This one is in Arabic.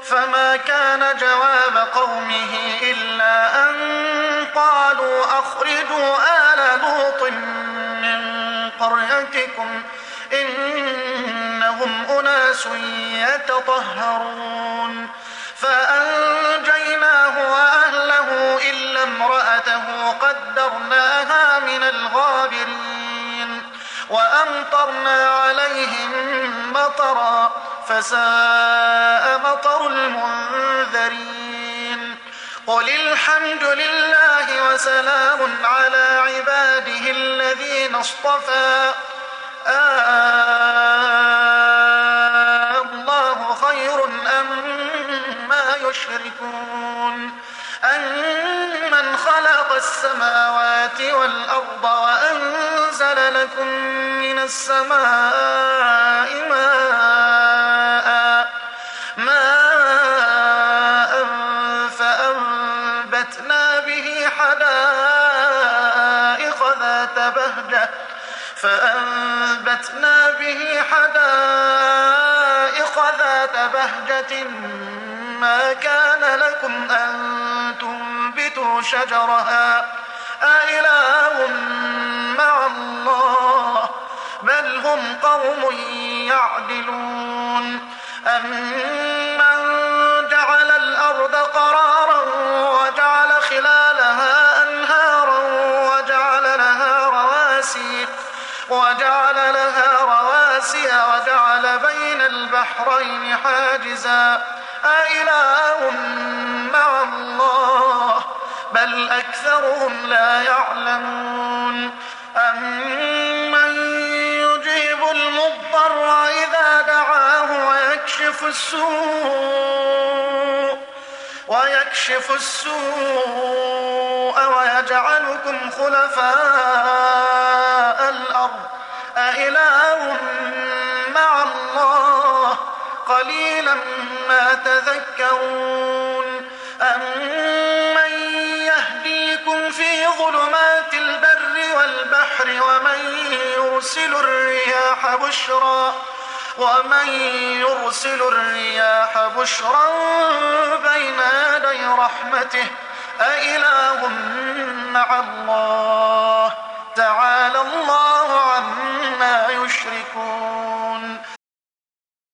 فما كان جواب قومه إلا أن قالوا أخرجوا آل لوط من قريتكم إنهم أناس يتطهرون فأنجيناه وأهله إلا امرأته قدرناها من الغابرين وأمطرنا عليهم مطرا فساء مطر المنذرين قل الحمد لله وسلام على عباده الذين اصطفى الله خير أما يشركون أمن خلق السماوات والأرض وأنزل لكم من السماء ماء فأنبتنا به حدائق ذات بهجة ما كان لكم أن تنبتوا شجرها أإله مع الله بل هم قوم يعدلون أمن جعل الأرض قرارا وجعل خلالها أنهارا وجعل لها رواسي وجعل بين البحرين حاجزا أإله مع الله بل أكثرهم لا يعلمون أمن يجيب المضطر إذا دعاه ويكشف السوء ويجعلكم خلفاء الأرض أإله مع الله قليلا ما تذكرون أمن يهديكم في ظلمات البر والبحر ومن يرسل الرياح بشرا بين يدي رحمته أإله مع الله تعالى الله عما يشركون